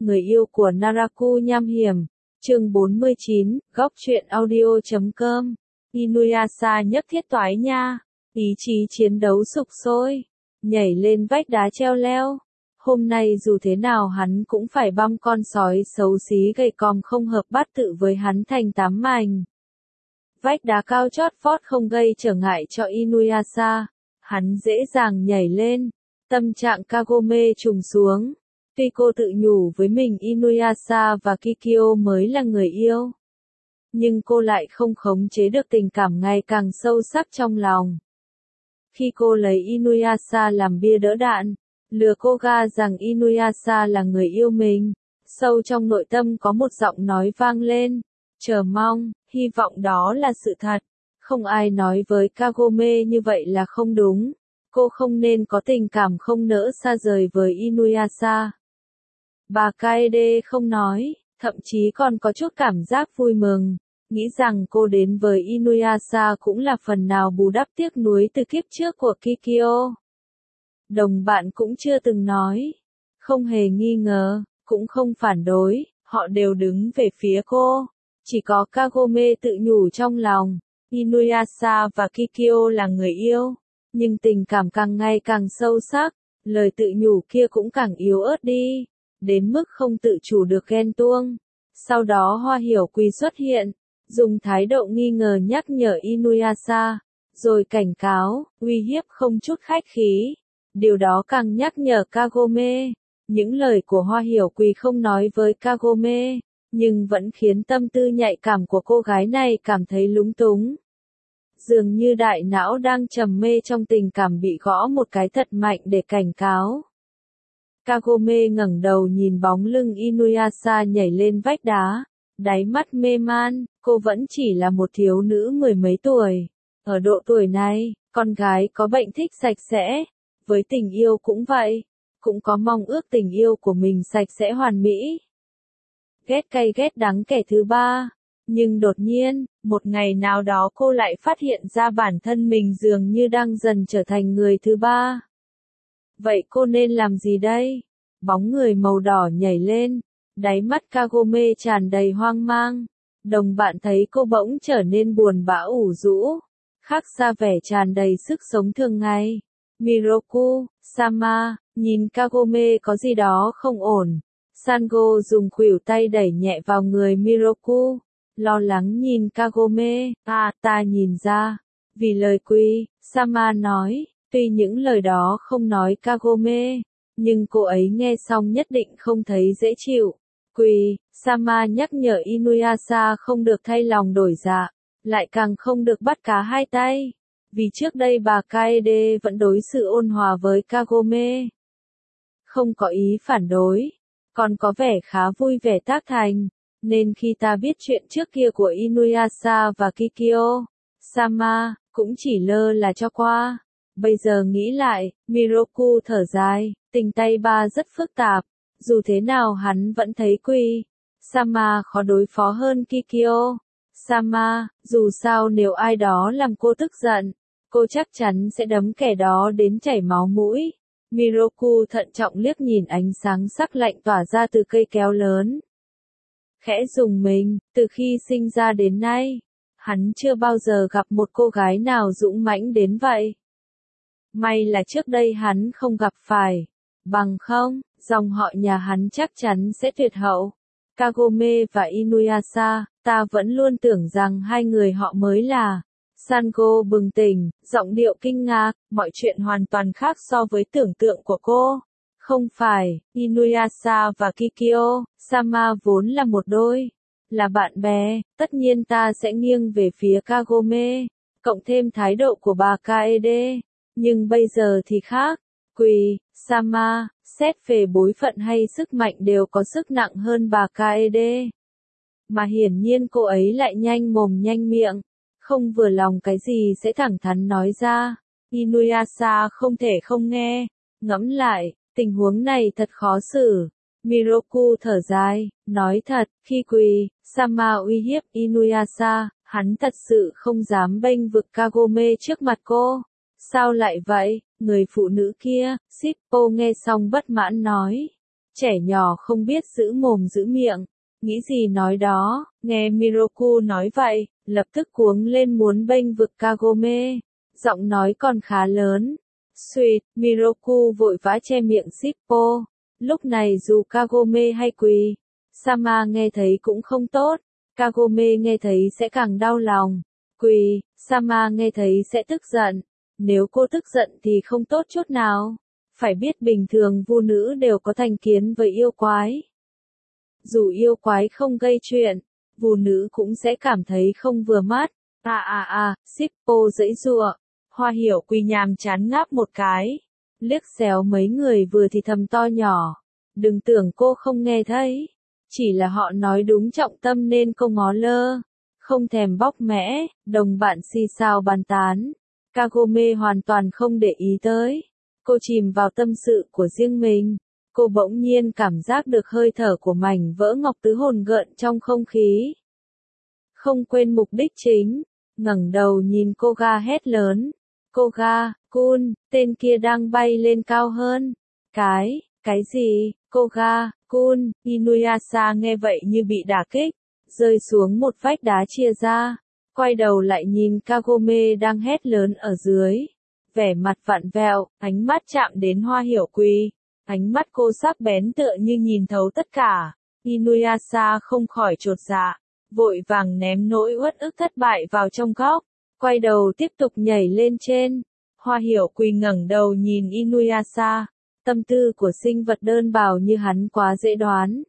người yêu của Naraku nham hiểm. Chương 49, góc truyện audio.com. Inuyasha nhất thiết toái nha, ý chí chiến đấu sục sôi, nhảy lên vách đá treo leo. Hôm nay dù thế nào hắn cũng phải băm con sói xấu xí gầy còm không hợp bát tự với hắn thành 8 mảnh. Vách đá cao chót vót không gây trở ngại cho Inuyasha, hắn dễ dàng nhảy lên, tâm trạng Kagome trùng xuống. Tuy cô tự nhủ với mình Inuyasha và Kikyo mới là người yêu, nhưng cô lại không khống chế được tình cảm ngày càng sâu sắc trong lòng. Khi cô lấy Inuyasha làm bia đỡ đạn, lừa cô ga rằng Inuyasha là người yêu mình, sâu trong nội tâm có một giọng nói vang lên, chờ mong, hy vọng đó là sự thật. Không ai nói với Kagome như vậy là không đúng, cô không nên có tình cảm không nỡ xa rời với Inuyasha. Bà Kaede không nói, thậm chí còn có chút cảm giác vui mừng, nghĩ rằng cô đến với Inuyasha cũng là phần nào bù đắp tiếc nuối từ kiếp trước của Kikyo. Đồng bạn cũng chưa từng nói, không hề nghi ngờ, cũng không phản đối, họ đều đứng về phía cô. Chỉ có Kagome tự nhủ trong lòng, Inuyasha và Kikyo là người yêu, nhưng tình cảm càng ngày càng sâu sắc, lời tự nhủ kia cũng càng yếu ớt đi, đến mức không tự chủ được ghen tuông. Sau đó Hoa Hiểu Quỳ xuất hiện, dùng thái độ nghi ngờ nhắc nhở Inuyasha, rồi cảnh cáo, uy hiếp không chút khách khí. Điều đó càng nhắc nhở Kagome. Những lời của Hoa Hiểu Quỳ không nói với Kagome, nhưng vẫn khiến tâm tư nhạy cảm của cô gái này cảm thấy lúng túng. Dường như đại não đang trầm mê trong tình cảm bị gõ một cái thật mạnh để cảnh cáo. Kagome ngẩng đầu nhìn bóng lưng Inuyasha nhảy lên vách đá, đáy mắt mê man, cô vẫn chỉ là một thiếu nữ mười mấy tuổi. Ở độ tuổi này, con gái có bệnh thích sạch sẽ, với tình yêu cũng vậy, cũng có mong ước tình yêu của mình sạch sẽ hoàn mỹ. Ghét cay ghét đắng kẻ thứ ba, nhưng đột nhiên, một ngày nào đó cô lại phát hiện ra bản thân mình dường như đang dần trở thành người thứ ba. Vậy cô nên làm gì đây? Bóng người màu đỏ nhảy lên, đáy mắt Kagome tràn đầy hoang mang. Đồng bạn thấy cô bỗng trở nên buồn bã ủ rũ, khác xa vẻ tràn đầy sức sống thường ngày. Miroku, Sama, nhìn Kagome có gì đó không ổn. Sango dùng khuỷu tay đẩy nhẹ vào người Miroku, lo lắng nhìn Kagome, ta nhìn ra. Vì lời Quy, Sama nói, tuy những lời đó không nói Kagome, nhưng cô ấy nghe xong nhất định không thấy dễ chịu. Quy, Sama nhắc nhở Inuyasha không được thay lòng đổi dạ, lại càng không được bắt cá hai tay. Vì trước đây bà Kaede vẫn đối xử ôn hòa với Kagome, không có ý phản đối, còn có vẻ khá vui vẻ tác thành, nên khi ta biết chuyện trước kia của Inuyasha và Kikyo, Sama cũng chỉ lơ là cho qua. Bây giờ nghĩ lại, Miroku thở dài, tình tay ba rất phức tạp, dù thế nào hắn vẫn thấy Quy, Sama khó đối phó hơn Kikyo. Sama, dù sao nếu ai đó làm cô tức giận, cô chắc chắn sẽ đấm kẻ đó đến chảy máu mũi. Miroku thận trọng liếc nhìn ánh sáng sắc lạnh tỏa ra từ cây kéo lớn. Khẽ rùng mình, từ khi sinh ra đến nay, hắn chưa bao giờ gặp một cô gái nào dũng mãnh đến vậy. May là trước đây hắn không gặp phải, bằng không, dòng họ nhà hắn chắc chắn sẽ tuyệt hậu. Kagome và Inuyasha, ta vẫn luôn tưởng rằng hai người họ mới là. Sango bừng tỉnh, giọng điệu kinh ngạc, mọi chuyện hoàn toàn khác so với tưởng tượng của cô. Không phải, Inuyasha và Kikyo, Sama vốn là một đôi, là bạn bè, tất nhiên ta sẽ nghiêng về phía Kagome, cộng thêm thái độ của bà Kaede. Nhưng bây giờ thì khác, Quy, Sama, xét về bối phận hay sức mạnh đều có sức nặng hơn bà Kaede. Mà hiển nhiên cô ấy lại nhanh mồm nhanh miệng, không vừa lòng cái gì sẽ thẳng thắn nói ra. Inuyasha không thể không nghe, ngẫm lại, tình huống này thật khó xử. Miroku thở dài, nói thật, khi Quy, Sama uy hiếp Inuyasha, hắn thật sự không dám bênh vực Kagome trước mặt cô. Sao lại vậy, người phụ nữ kia, Shippo nghe xong bất mãn nói. Trẻ nhỏ không biết giữ mồm giữ miệng, nghĩ gì nói đó, nghe Miroku nói vậy, lập tức cuống lên muốn bênh vực Kagome, giọng nói còn khá lớn. Suýt, Miroku vội vã che miệng Shippo, lúc này dù Kagome hay quỳ, Sama nghe thấy cũng không tốt, Kagome nghe thấy sẽ càng đau lòng, quỳ, Sama nghe thấy sẽ tức giận, nếu cô tức giận thì không tốt chút nào. Phải biết bình thường vu nữ đều có thành kiến với yêu quái. Dù yêu quái không gây chuyện, vu nữ cũng sẽ cảm thấy không vừa mắt. Shippo giãy giụa. Hoa Hiểu Quy nhàm chán ngáp một cái, liếc xéo mấy người vừa thì thầm to nhỏ. Đừng tưởng cô không nghe thấy, chỉ là họ nói đúng trọng tâm nên cô ngó lơ, không thèm bóc mẽ, đồng bạn xì xào bàn tán. Kagome hoàn toàn không để ý tới. Cô chìm vào tâm sự của riêng mình. Cô bỗng nhiên cảm giác được hơi thở của mảnh vỡ ngọc tứ hồn gợn trong không khí. Không quên mục đích chính, ngẩng đầu nhìn Koga hét lớn. Koga-kun, tên kia đang bay lên cao hơn. Cái gì? Koga-kun, Inuyasha nghe vậy như bị đả kích, rơi xuống một vách đá chia ra, quay đầu lại nhìn Kagome đang hét lớn ở dưới. Vẻ mặt vặn vẹo, ánh mắt chạm đến Hoa Hiểu Quy. Ánh mắt cô sắc bén tựa như nhìn thấu tất cả. Inuyasha không khỏi chột dạ, vội vàng ném nỗi uất ức thất bại vào trong góc, quay đầu tiếp tục nhảy lên trên. Hoa Hiểu Quy ngẩng đầu nhìn Inuyasha, tâm tư của sinh vật đơn bào như hắn quá dễ đoán.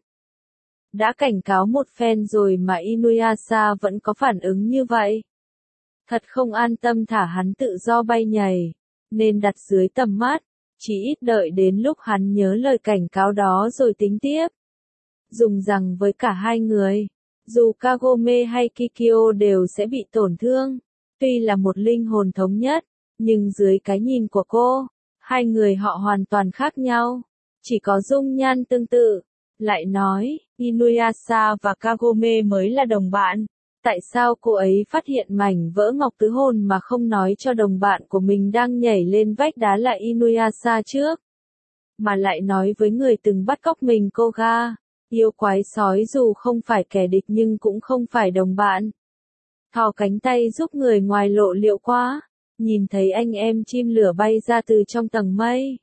Đã cảnh cáo một phen rồi mà Inuyasha vẫn có phản ứng như vậy. Thật không an tâm thả hắn tự do bay nhảy, nên đặt dưới tầm mắt, chỉ ít đợi đến lúc hắn nhớ lời cảnh cáo đó rồi tính tiếp. Dùng rằng với cả hai người, dù Kagome hay Kikyo đều sẽ bị tổn thương, tuy là một linh hồn thống nhất, nhưng dưới cái nhìn của cô, hai người họ hoàn toàn khác nhau, chỉ có dung nhan tương tự. Lại nói, Inuyasha và Kagome mới là đồng bạn. Tại sao cô ấy phát hiện mảnh vỡ ngọc tứ hồn mà không nói cho đồng bạn của mình đang nhảy lên vách đá là Inuyasha trước? Mà lại nói với người từng bắt cóc mình Koga, yêu quái sói dù không phải kẻ địch nhưng cũng không phải đồng bạn. Thò cánh tay giúp người ngoài lộ liễu quá, nhìn thấy anh em chim lửa bay ra từ trong tầng mây.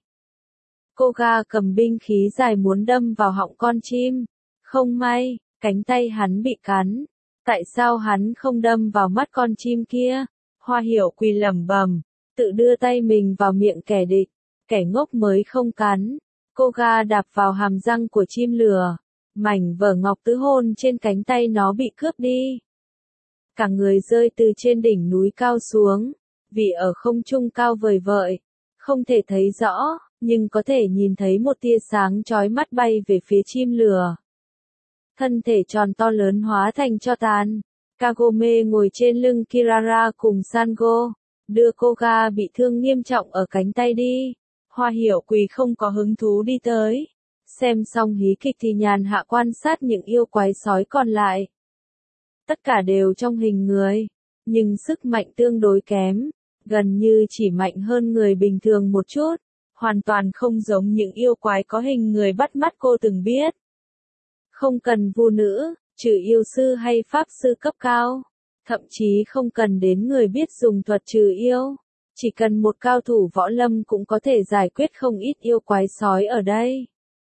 Koga cầm binh khí dài muốn đâm vào họng con chim, không may, cánh tay hắn bị cắn. Tại sao hắn không đâm vào mắt con chim kia? Hoa Hiểu Quy lẩm bẩm, tự đưa tay mình vào miệng kẻ địch, kẻ ngốc mới không cắn. Koga đạp vào hàm răng của chim lửa, mảnh vỡ ngọc tứ hồn trên cánh tay nó bị cướp đi. Cả người rơi từ trên đỉnh núi cao xuống, vì ở không trung cao vời vợi, không thể thấy rõ, nhưng có thể nhìn thấy một tia sáng chói mắt bay về phía chim lửa. Thân thể tròn to lớn hóa thành tro tàn. Kagome ngồi trên lưng Kirara cùng Sango, đưa Koga bị thương nghiêm trọng ở cánh tay đi. Hoa Hiểu Quỳ không có hứng thú đi tới. Xem xong hí kịch thì nhàn hạ quan sát những yêu quái sói còn lại. Tất cả đều trong hình người, nhưng sức mạnh tương đối kém, gần như chỉ mạnh hơn người bình thường một chút, hoàn toàn không giống những yêu quái có hình người bắt mắt cô từng biết. Không cần vu nữ, trừ yêu sư hay pháp sư cấp cao, thậm chí không cần đến người biết dùng thuật trừ yêu, chỉ cần một cao thủ võ lâm cũng có thể giải quyết không ít yêu quái sói ở đây.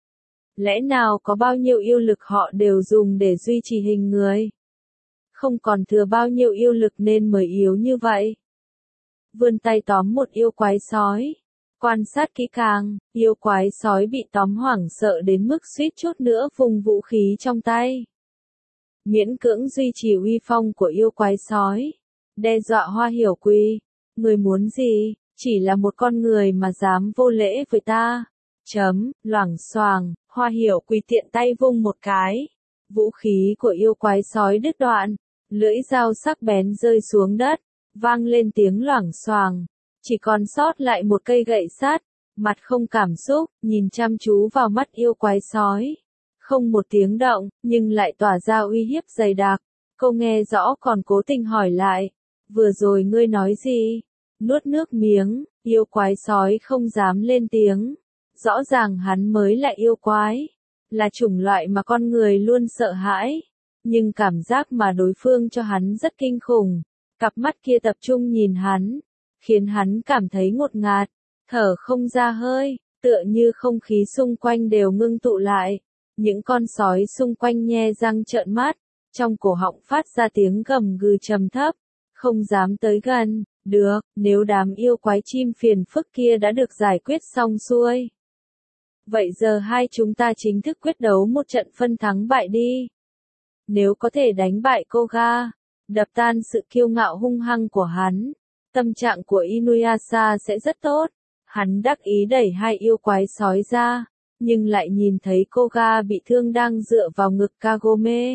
Lẽ nào có bao nhiêu yêu lực họ đều dùng để duy trì hình người? Không còn thừa bao nhiêu yêu lực nên mới yếu như vậy. Vươn tay tóm một yêu quái sói. Quan sát kỹ càng, yêu quái sói bị tóm hoảng sợ đến mức suýt chút nữa vùng vũ khí trong tay. Miễn cưỡng duy trì uy phong của yêu quái sói. Đe dọa Hoa Hiểu Quy. Người muốn gì? Chỉ là một con người mà dám vô lễ với ta. Loảng xoàng, Hoa Hiểu Quy tiện tay vung một cái. Vũ khí của yêu quái sói đứt đoạn. Lưỡi dao sắc bén rơi xuống đất. Vang lên tiếng loảng xoàng. Chỉ còn sót lại một cây gậy sắt, mặt không cảm xúc, nhìn chăm chú vào mắt yêu quái sói. Không một tiếng động, nhưng lại tỏa ra uy hiếp dày đặc. Cô nghe rõ còn cố tình hỏi lại. Vừa rồi ngươi nói gì? Nuốt nước miếng, yêu quái sói không dám lên tiếng. Rõ ràng hắn mới là yêu quái. là chủng loại mà con người luôn sợ hãi. Nhưng cảm giác mà đối phương cho hắn rất kinh khủng. Cặp mắt kia tập trung nhìn hắn, khiến hắn cảm thấy ngột ngạt, thở không ra hơi, tựa như không khí xung quanh đều ngưng tụ lại. Những con sói xung quanh nhe răng trợn mắt, trong cổ họng phát ra tiếng gầm gừ trầm thấp, không dám tới gần. Được, nếu đám yêu quái chim phiền phức kia đã được giải quyết xong xuôi. Vậy giờ hai chúng ta chính thức quyết đấu một trận phân thắng bại đi. Nếu có thể đánh bại Koga, đập tan sự kiêu ngạo hung hăng của hắn, tâm trạng của Inuyasha sẽ rất tốt. Hắn đắc ý đẩy hai yêu quái sói ra, nhưng lại nhìn thấy Koga bị thương đang dựa vào ngực Kagome.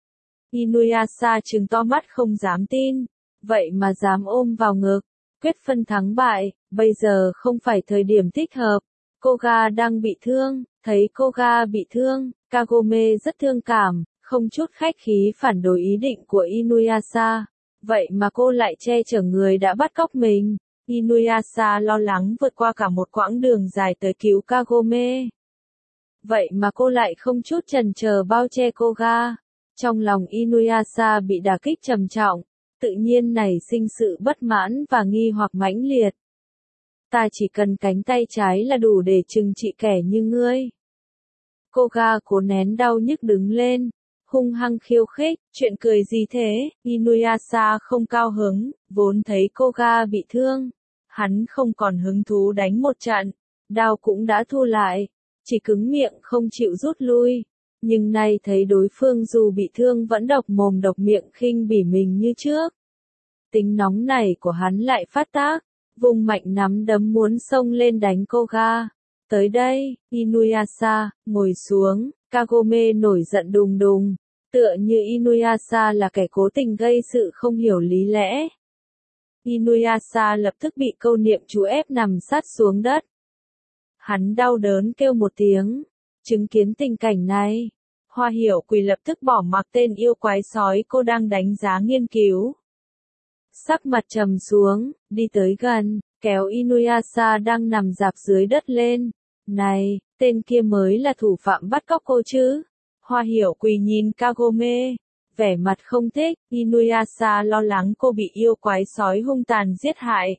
Inuyasha trừng to mắt không dám tin, vậy mà dám ôm vào ngực, quyết phân thắng bại, bây giờ không phải thời điểm thích hợp. Koga đang bị thương, thấy Koga bị thương, Kagome rất thương cảm, không chút khách khí phản đối ý định của Inuyasha. Vậy mà cô lại che chở người đã bắt cóc mình. Inuyasha lo lắng vượt qua cả một quãng đường dài tới cứu Kagome. Vậy mà cô lại không chút chần chờ bao che Koga. Trong lòng Inuyasha bị đả kích trầm trọng, tự nhiên nảy sinh sự bất mãn và nghi hoặc mãnh liệt. Ta chỉ cần cánh tay trái là đủ để trừng trị kẻ như ngươi. Koga cố nén đau nhức đứng lên, hung hăng khiêu khích, chuyện cười gì thế? Inuyasha không cao hứng, vốn thấy Koga bị thương. Hắn không còn hứng thú đánh một trận, đao cũng đã thu lại, chỉ cứng miệng không chịu rút lui. Nhưng nay thấy đối phương dù bị thương vẫn độc mồm độc miệng khinh bỉ mình như trước. Tính nóng này của hắn lại phát tác, vùng mạnh nắm đấm muốn xông lên đánh Koga. Tới đây, Inuyasha, ngồi xuống, Kagome nổi giận đùng đùng, tựa như Inuyasha là kẻ cố tình gây sự không hiểu lý lẽ. Inuyasha lập tức bị câu niệm chú ép nằm sát xuống đất. Hắn đau đớn kêu một tiếng, chứng kiến tình cảnh này. Hoa Hiểu Quỳ lập tức bỏ mặc tên yêu quái sói cô đang đánh giá nghiên cứu. Sắc mặt trầm xuống, đi tới gần, kéo Inuyasha đang nằm rạp dưới đất lên. Này, tên kia mới là thủ phạm bắt cóc cô chứ? Hoa Hiểu Quỳ nhìn Kagome, vẻ mặt không thích. Inuyasha lo lắng cô bị yêu quái sói hung tàn giết hại.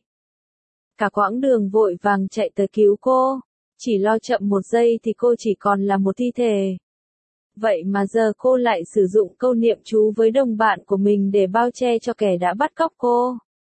Cả quãng đường vội vàng chạy tới cứu cô, chỉ lo chậm một giây thì cô chỉ còn là một thi thể. Vậy mà giờ cô lại sử dụng câu niệm chú với đồng bạn của mình để bao che cho kẻ đã bắt cóc cô.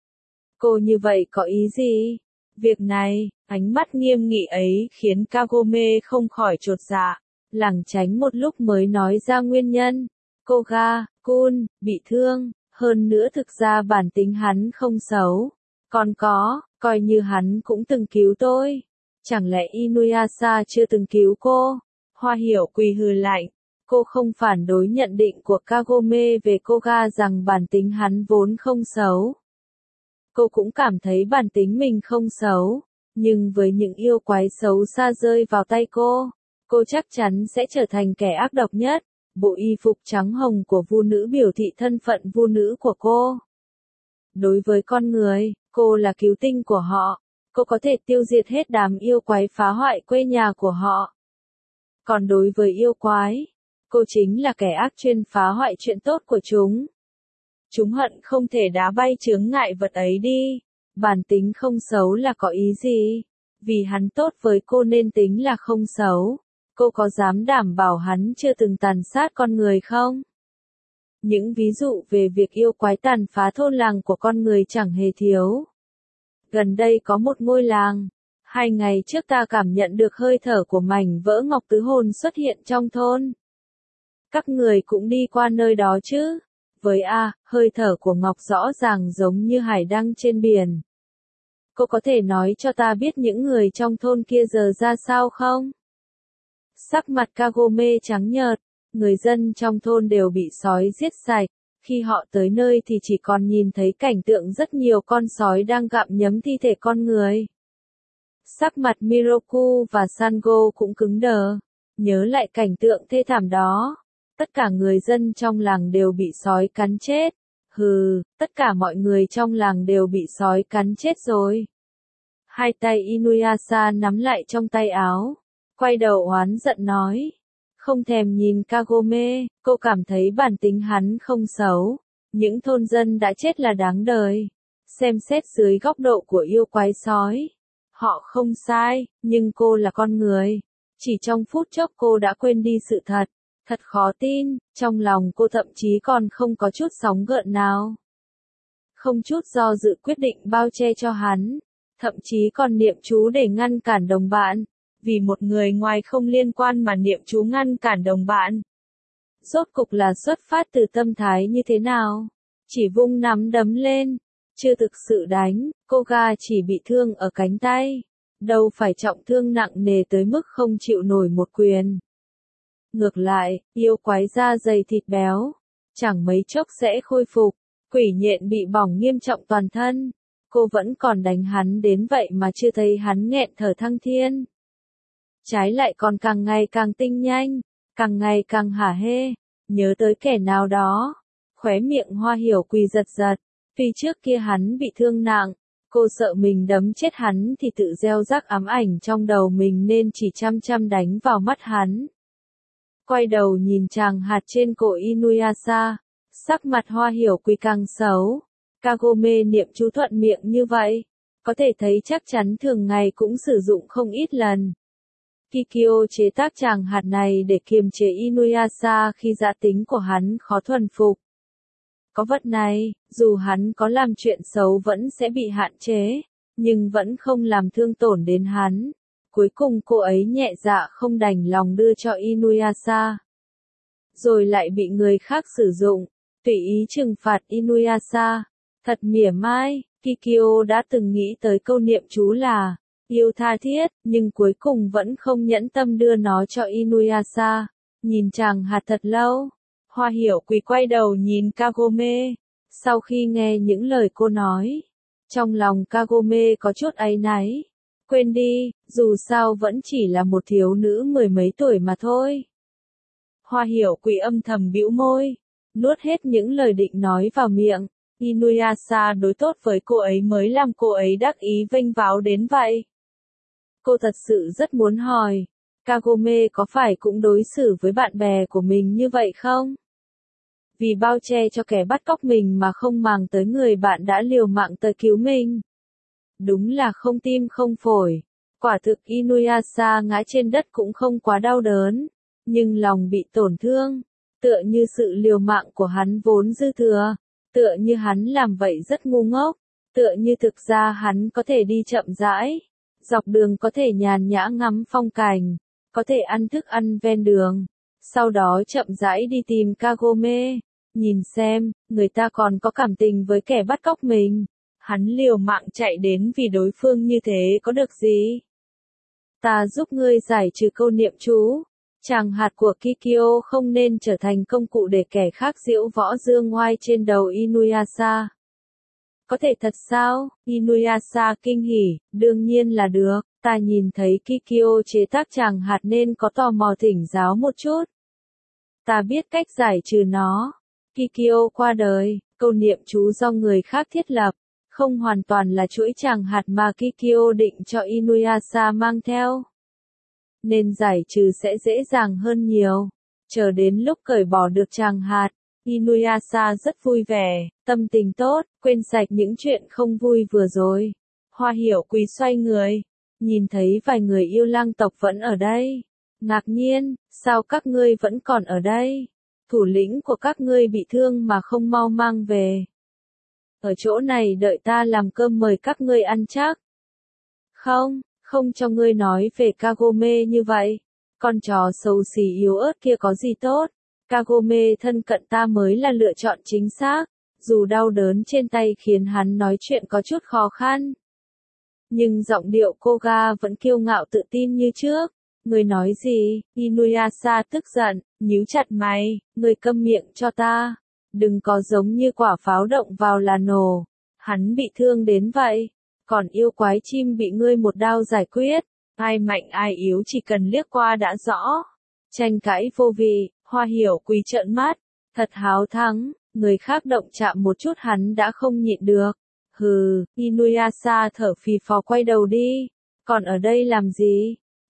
Cô như vậy có ý gì? Việc này, ánh mắt nghiêm nghị ấy khiến Kagome không khỏi chột dạ, lảng tránh một lúc mới nói ra nguyên nhân. Koga-kun, bị thương, hơn nữa thực ra bản tính hắn không xấu. Còn coi như hắn cũng từng cứu tôi. Chẳng lẽ Inuyasha chưa từng cứu cô? Hoa Hiểu Quỳ hừ lạnh. Cô không phản đối nhận định của Kagome về Koga rằng bản tính hắn vốn không xấu. Cô cũng cảm thấy bản tính mình không xấu, nhưng với những yêu quái xấu xa rơi vào tay cô chắc chắn sẽ trở thành kẻ ác độc nhất. Bộ y phục trắng hồng của vu nữ biểu thị thân phận vu nữ của cô. Đối với con người, cô là cứu tinh của họ. Cô có thể tiêu diệt hết đám yêu quái phá hoại quê nhà của họ. Còn đối với yêu quái, cô chính là kẻ ác chuyên phá hoại chuyện tốt của chúng. Chúng hận không thể đá bay chướng ngại vật ấy đi. Bản tính không xấu là có ý gì? Vì hắn tốt với cô nên tính là không xấu. Cô có dám đảm bảo hắn chưa từng tàn sát con người không? Những ví dụ về việc yêu quái tàn phá thôn làng của con người chẳng hề thiếu. Gần đây có một ngôi làng. 2 ngày trước ta cảm nhận được hơi thở của mảnh vỡ ngọc tứ hồn xuất hiện trong thôn. Các người cũng đi qua nơi đó chứ? Với hơi thở của ngọc rõ ràng giống như hải đăng trên biển. Cô có thể nói cho ta biết những người trong thôn kia giờ ra sao không? Sắc mặt Kagome trắng nhợt, người dân trong thôn đều bị sói giết sạch. Khi họ tới nơi thì chỉ còn nhìn thấy cảnh tượng rất nhiều con sói đang gặm nhấm thi thể con người. Sắc mặt Miroku và Sango cũng cứng đờ, nhớ lại cảnh tượng thê thảm đó. Tất cả người dân trong làng đều bị sói cắn chết. Tất cả mọi người trong làng đều bị sói cắn chết rồi. Hai tay Inuyasha nắm lại trong tay áo, quay đầu oán giận nói. Không thèm nhìn Kagome, cô cảm thấy bản tính hắn không xấu. Những thôn dân đã chết là đáng đời. Xem xét dưới góc độ của yêu quái sói. Họ không sai, nhưng cô là con người. Chỉ trong phút chốc cô đã quên đi sự thật. Thật khó tin, trong lòng cô thậm chí còn không có chút sóng gợn nào. Không chút do dự quyết định bao che cho hắn. Thậm chí còn niệm chú để ngăn cản đồng bạn. Vì một người ngoài không liên quan mà niệm chú ngăn cản đồng bạn. Rốt cục là xuất phát từ tâm thái như thế nào? Chỉ vung nắm đấm lên. Chưa thực sự đánh, Koga chỉ bị thương ở cánh tay. Đâu phải trọng thương nặng nề tới mức không chịu nổi một quyền. Ngược lại, yêu quái da dày thịt béo. Chẳng mấy chốc sẽ khôi phục. Quỷ nhện bị bỏng nghiêm trọng toàn thân. Cô vẫn còn đánh hắn đến vậy mà chưa thấy hắn nghẹn thở thăng thiên. Trái lại còn càng ngày càng tinh nhanh, càng ngày càng hả hê, nhớ tới kẻ nào đó. Khóe miệng Hoa Hiểu Quỳ giật giật, vì trước kia hắn bị thương nặng, cô sợ mình đấm chết hắn thì tự gieo rắc ám ảnh trong đầu mình nên chỉ chăm chăm đánh vào mắt hắn. Quay đầu nhìn chàng hạt trên cổ Inuyasha, sắc mặt Hoa Hiểu Quỳ càng xấu. Kagome niệm chú thuận miệng như vậy, có thể thấy chắc chắn thường ngày cũng sử dụng không ít lần. Kikyo chế tác chàng hạt này để kiềm chế Inuyasha khi dã tính của hắn khó thuần phục. Có vật này, dù hắn có làm chuyện xấu vẫn sẽ bị hạn chế, nhưng vẫn không làm thương tổn đến hắn. Cuối cùng cô ấy nhẹ dạ không đành lòng đưa cho Inuyasha. Rồi lại bị người khác sử dụng, tùy ý trừng phạt Inuyasha. Thật mỉa mai, Kikyo đã từng nghĩ tới câu niệm chú là yêu tha thiết, nhưng cuối cùng vẫn không nhẫn tâm đưa nó cho Inuyasha. Nhìn chàng hạt thật lâu, Hoa Hiểu Quỳ quay đầu nhìn Kagome. Sau khi nghe những lời cô nói, trong lòng Kagome có chút áy náy. Quên đi, dù sao vẫn chỉ là một thiếu nữ mười mấy tuổi mà thôi. Hoa Hiểu Quỳ âm thầm bĩu môi, nuốt hết những lời định nói vào miệng. Inuyasha đối tốt với cô ấy mới làm cô ấy đắc ý vênh váo đến vậy. Cô thật sự rất muốn hỏi, Kagome có phải cũng đối xử với bạn bè của mình như vậy không? Vì bao che cho kẻ bắt cóc mình mà không màng tới người bạn đã liều mạng tới cứu mình. Đúng là không tim không phổi. Quả thực Inuyasha ngã trên đất cũng không quá đau đớn, nhưng lòng bị tổn thương, tựa như sự liều mạng của hắn vốn dư thừa, tựa như hắn làm vậy rất ngu ngốc, tựa như thực ra hắn có thể đi chậm rãi, dọc đường có thể nhàn nhã ngắm phong cảnh, có thể ăn thức ăn ven đường, sau đó chậm rãi đi tìm Kagome, nhìn xem, người ta còn có cảm tình với kẻ bắt cóc mình. Hắn liều mạng chạy đến vì đối phương như thế có được gì? Ta giúp ngươi giải trừ câu niệm chú. Chàng hạt của Kikyo không nên trở thành công cụ để kẻ khác giễu võ dương oai trên đầu Inuyasha. Có thể thật sao? Inuyasha kinh hỉ, đương nhiên là được, ta nhìn thấy Kikyo chế tác chàng hạt nên có tò mò thỉnh giáo một chút. Ta biết cách giải trừ nó. Kikyo qua đời, câu niệm chú do người khác thiết lập, không hoàn toàn là chuỗi chàng hạt mà Kikyo định cho Inuyasha mang theo. Nên giải trừ sẽ dễ dàng hơn nhiều. Chờ đến lúc cởi bỏ được chàng hạt, Inuyasha rất vui vẻ, tâm tình tốt, quên sạch những chuyện không vui vừa rồi. Hoa Hiểu Quỳ xoay người, nhìn thấy vài người yêu lang tộc vẫn ở đây. Ngạc nhiên, sao các ngươi vẫn còn ở đây? Thủ lĩnh của các ngươi bị thương mà không mau mang về. Ở chỗ này đợi ta làm cơm mời các ngươi ăn chắc. Không cho ngươi nói về Kagome như vậy. Con chó xấu xí yếu ớt kia có gì tốt. Kagome thân cận ta mới là lựa chọn chính xác. Dù đau đớn trên tay khiến hắn nói chuyện có chút khó khăn. Nhưng giọng điệu Koga vẫn kiêu ngạo tự tin như trước. Ngươi nói gì? Inuyasha tức giận, nhíu chặt mày, ngươi câm miệng cho ta. Đừng có giống như quả pháo động vào là nổ. Hắn bị thương đến vậy. Còn yêu quái chim bị ngươi một đao giải quyết. Ai mạnh ai yếu chỉ cần liếc qua đã rõ. Tranh cãi vô vị, Hoa Hiểu Quỳ trợn mắt. Thật háo thắng, người khác động chạm một chút hắn đã không nhịn được. Hừ, Inuyasha thở phì phò quay đầu đi. Còn ở đây làm gì?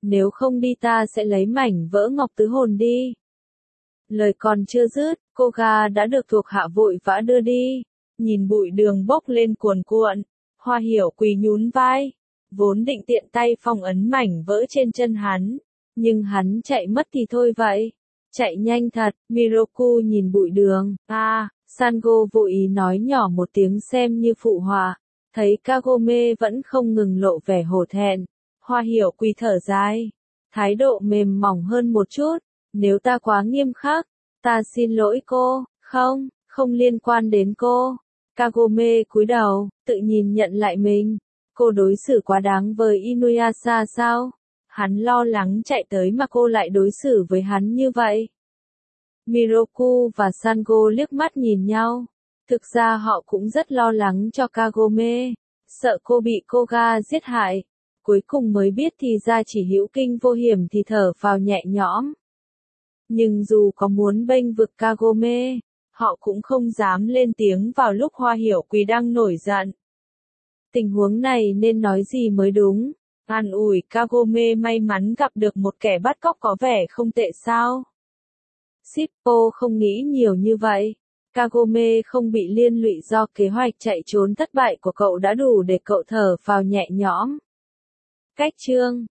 Nếu không đi ta sẽ lấy mảnh vỡ ngọc tứ hồn đi. Lời còn chưa dứt, cô gà đã được thuộc hạ vội vã đưa đi. Nhìn bụi đường bốc lên cuồn cuộn, Hoa Hiểu Quỳ nhún vai, vốn định tiện tay phong ấn mảnh vỡ trên chân hắn, nhưng hắn chạy mất thì thôi vậy. Chạy nhanh thật, Miroku nhìn bụi đường, Sango vô ý nói nhỏ một tiếng xem như phụ họa, thấy Kagome vẫn không ngừng lộ vẻ hổ thẹn, Hoa Hiểu Quỳ thở dài, thái độ mềm mỏng hơn một chút, nếu ta quá nghiêm khắc, ta xin lỗi cô, không liên quan đến cô. Kagome cúi đầu, tự nhìn nhận lại mình, cô đối xử quá đáng với Inuyasha sao? Hắn lo lắng chạy tới mà cô lại đối xử với hắn như vậy. Miroku và Sango liếc mắt nhìn nhau. Thực ra họ cũng rất lo lắng cho Kagome, sợ cô bị Koga giết hại. Cuối cùng mới biết thì ra chỉ hữu kinh vô hiểm thì thở vào nhẹ nhõm. Nhưng dù có muốn bênh vực Kagome, họ cũng không dám lên tiếng vào lúc Hoa Hiểu Quỳ đang nổi giận. Tình huống này nên nói gì mới đúng? An ủi Kagome may mắn gặp được một kẻ bắt cóc có vẻ không tệ sao? Shippo không nghĩ nhiều như vậy. Kagome không bị liên lụy do kế hoạch chạy trốn thất bại của cậu đã đủ để cậu thở vào nhẹ nhõm. Cách chương